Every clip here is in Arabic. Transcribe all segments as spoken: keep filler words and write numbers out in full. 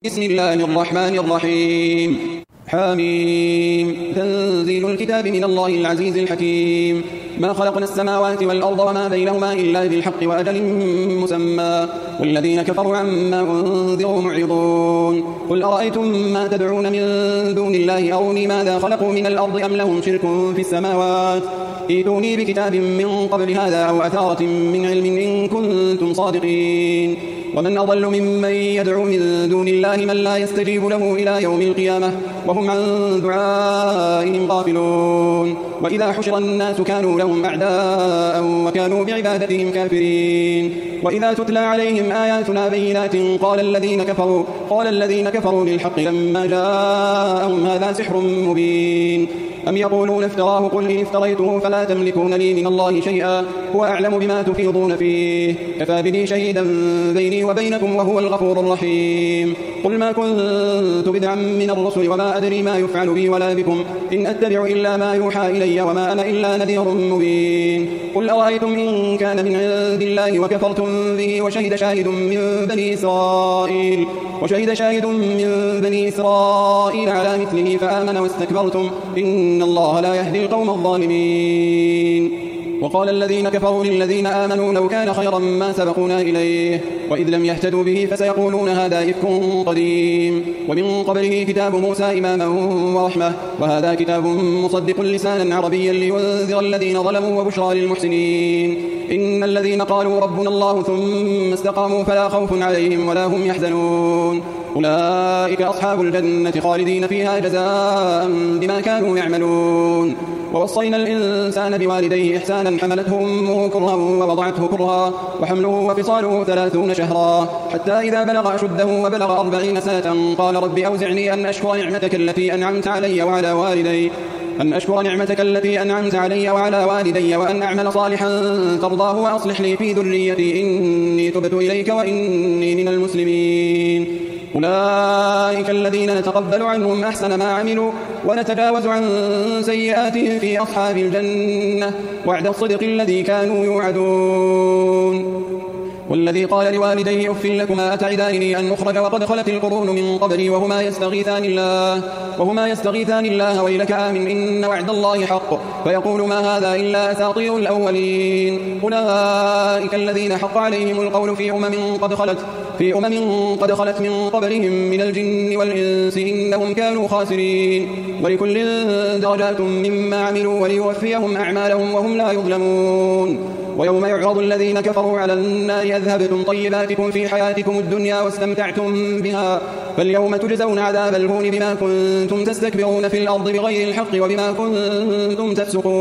بسم الله الرحمن الرحيم حميم تنزيل الكتاب من الله العزيز الحكيم ما خلقنا السماوات والأرض وما بينهما إلا بالحق وأجل مسمى والذين كفروا عما أنذروا معرضون قل أرأيتم ما تدعون من دون الله أروني ماذا خلقوا من الأرض أم لهم شرك في السماوات ائتوني بكتاب من قبل هذا أو أثارة من علم إن كنتم صادقين ومن أضل ممن يدعو من دون الله من لا يستجيب له إلى يوم القيامة وهم عن دعائهم غافلون وإذا حشر الناس كانوا لهم أعداء وكانوا بعبادتهم كافرين وإذا تتلى عليهم آياتنا بينات قال الذين كفروا قال الذين كفروا للحق لما جاءهم هذا سحر مبين أم يقولون افتراه قل إن افتريته فلا تملكون لي من الله شيئا هو أعلم بما تفيضون فيه كفى به شهيدا بيني وبينكم وهو الغفور الرحيم قل ما كنت بدعا من الرسل وما أدري ما يفعل بي ولا بكم إن أتبع إلا ما يوحى إلي وما أنا إلا نذير مبين قل أرأيتم إن كان من عند الله وكفرتم به وشهد شاهد من بني إسرائيل وشهد شاهد من بني إسرائيل على مثله فآمن واستكبرتم إن الله لا يهدي القوم الظالمين وقال الذين كفروا للذين آمنوا لو كان خيرا ما سبقونا إليه وإذ لم يهتدوا به فسيقولون هذا إفك قديم ومن قبله كتاب موسى إماما ورحمة وهذا كتاب مصدق لسانا عربيا لينذر الذين ظلموا وبشرى للمحسنين إن الذين قالوا ربنا الله ثم استقاموا فلا خوف عليهم ولا هم يحزنون أولئك أصحاب الجنة خالدين فيها جزاء بما كانوا يعملون ووصينا الإنسان بوالديه إحسانا حملته أمه كرها ووضعته كرها وحمله وفصاله ثلاثون شهرا حتى إذا بلغ أشده وبلغ أربعين سنة قال رب أوزعني أن أشكر نعمتك التي أنعمت علي وعلى والدي أن أشكر نعمتك التي أنعمت علي وعلى والدي وأن أعمل صالحا ترضاه وأصلح لي في ذريتي إني تبت إليك وإني من المسلمين أولئك الذين نتقبل عنهم أحسن ما عملوا ونتجاوز عن سيئاتهم في أصحاب الجنة وعد الصدق الذي كانوا يوعدون والذي قال لوالديه أف لكما أتعدانني أن أخرج وقد خلت القرون من قبلي وهما يستغيثان الله وهما يستغيثان الله ويلك آمن إن وعد الله حق فيقول ما هذا إلا أساطير الأولين أولئك الذين حق عليهم القول في أمم قد خلت في أمم قد خلت من قبلهم من الجن والإنس إنهم كانوا خاسرين ولكل درجات مما عملوا وليوفيهم أعمالهم وهم لا يظلمون ويوم يعرض الذين كفروا على النار أذهبتم طيباتكم في حياتكم الدنيا واستمتعتم بها فاليوم تجزون عذاب الهون بما كنتم تستكبرون في الأرض بغير الحق وبما كنتم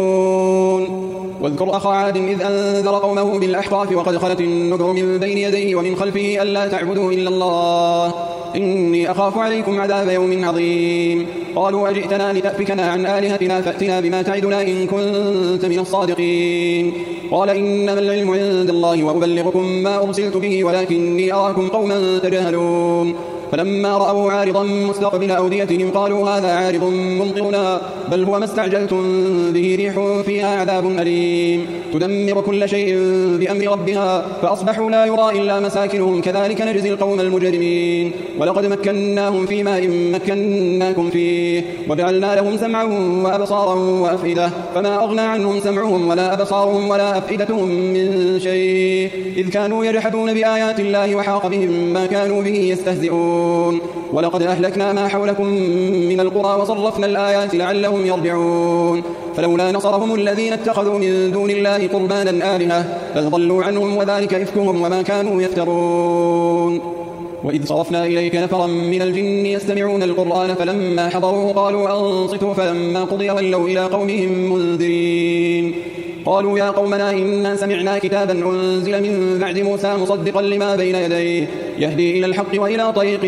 تفسقون واذكر أخا عاد إذ أنذر قومه بالأحقاف وقد خلت النذر من بين يديه ومن خلفه ألا تعبدوا إلا الله إني أخاف عليكم عذاب يوم عظيم قالوا أجئتنا لتأفكنا عن آلهتنا فأتنا بما تعدنا إن كنت من الصادقين قال إنما العلم عند الله وأبلغكم ما أرسلت به ولكني أراكم قوما تجهلون فلما رأوا عارضا مستقبل أوديتهم قالوا هذا عارض ممطرنا بل هو ما استعجلتم به ريح فيها عذاب أليم تدمر كل شيء بأمر ربها فأصبحوا لا يرى إلا مساكنهم كذلك نجزي القوم المجرمين ولقد مكناهم في ماء مكناكم فيه وجعلنا لهم سمعا وأبصارا وأفئدة فما أغنى عنهم سمعهم ولا أبصارهم ولا أفئدتهم من شيء إذ كانوا يجحدون بآيات الله وحاق بهم ما كانوا به يستهزئون ولقد أهلكنا ما حولكم من القرى وصرفنا الآيات لعلهم يرجعون فلولا نصرهم الذين اتخذوا من دون الله قربانا آلهة بل ضلوا عنهم وذلك إفكهم وما كانوا يفترون وإذ صرفنا إليك نفرا من الجن يستمعون القرآن فلما حضروه قالوا أنصتوا فلما قضي ولوا إلى قومهم منذرين قالوا يا قومنا إنا سمعنا كتابا أنزل من بعد موسى مصدقا لما بين يديه يهدي إلى الحق وإلى طريق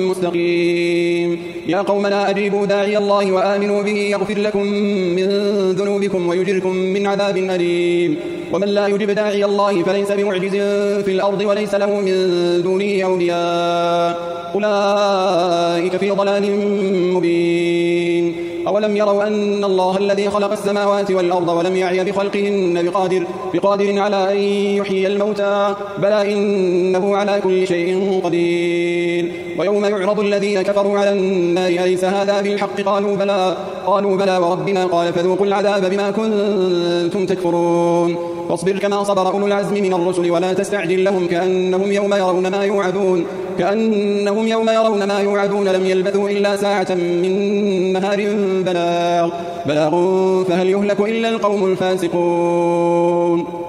مستقيم يا قومنا أجيبوا داعي الله وآمنوا به يغفر لكم من ذنوبكم ويجركم من عذاب أليم ومن لا يجب داعي الله فليس بمعجز في الأرض وليس له من دونه أولياء أولئك في ضلال مبين أولم يروا أن الله الذي خلق السماوات والأرض ولم يعي بخلقهن بقادر, بقادر على أن يحيي الموتى بلى إنه على كل شيء قدير. ويوم يعرض الذين كفروا على النار أليس هذا بالحق قالوا بلى, قالوا بلى وربنا قال فذوقوا العذاب بما كنتم تكفرون. واصبر كما صبر أولو العزم من الرسل ولا تستعجل لهم كأنهم يوم يرون ما يوعدون كأنهم يوم يرون ما يوعدون لم يلبثوا إلا ساعة من نهار بلاغ, بلاغ فهل يهلك إلا القوم الفاسقون.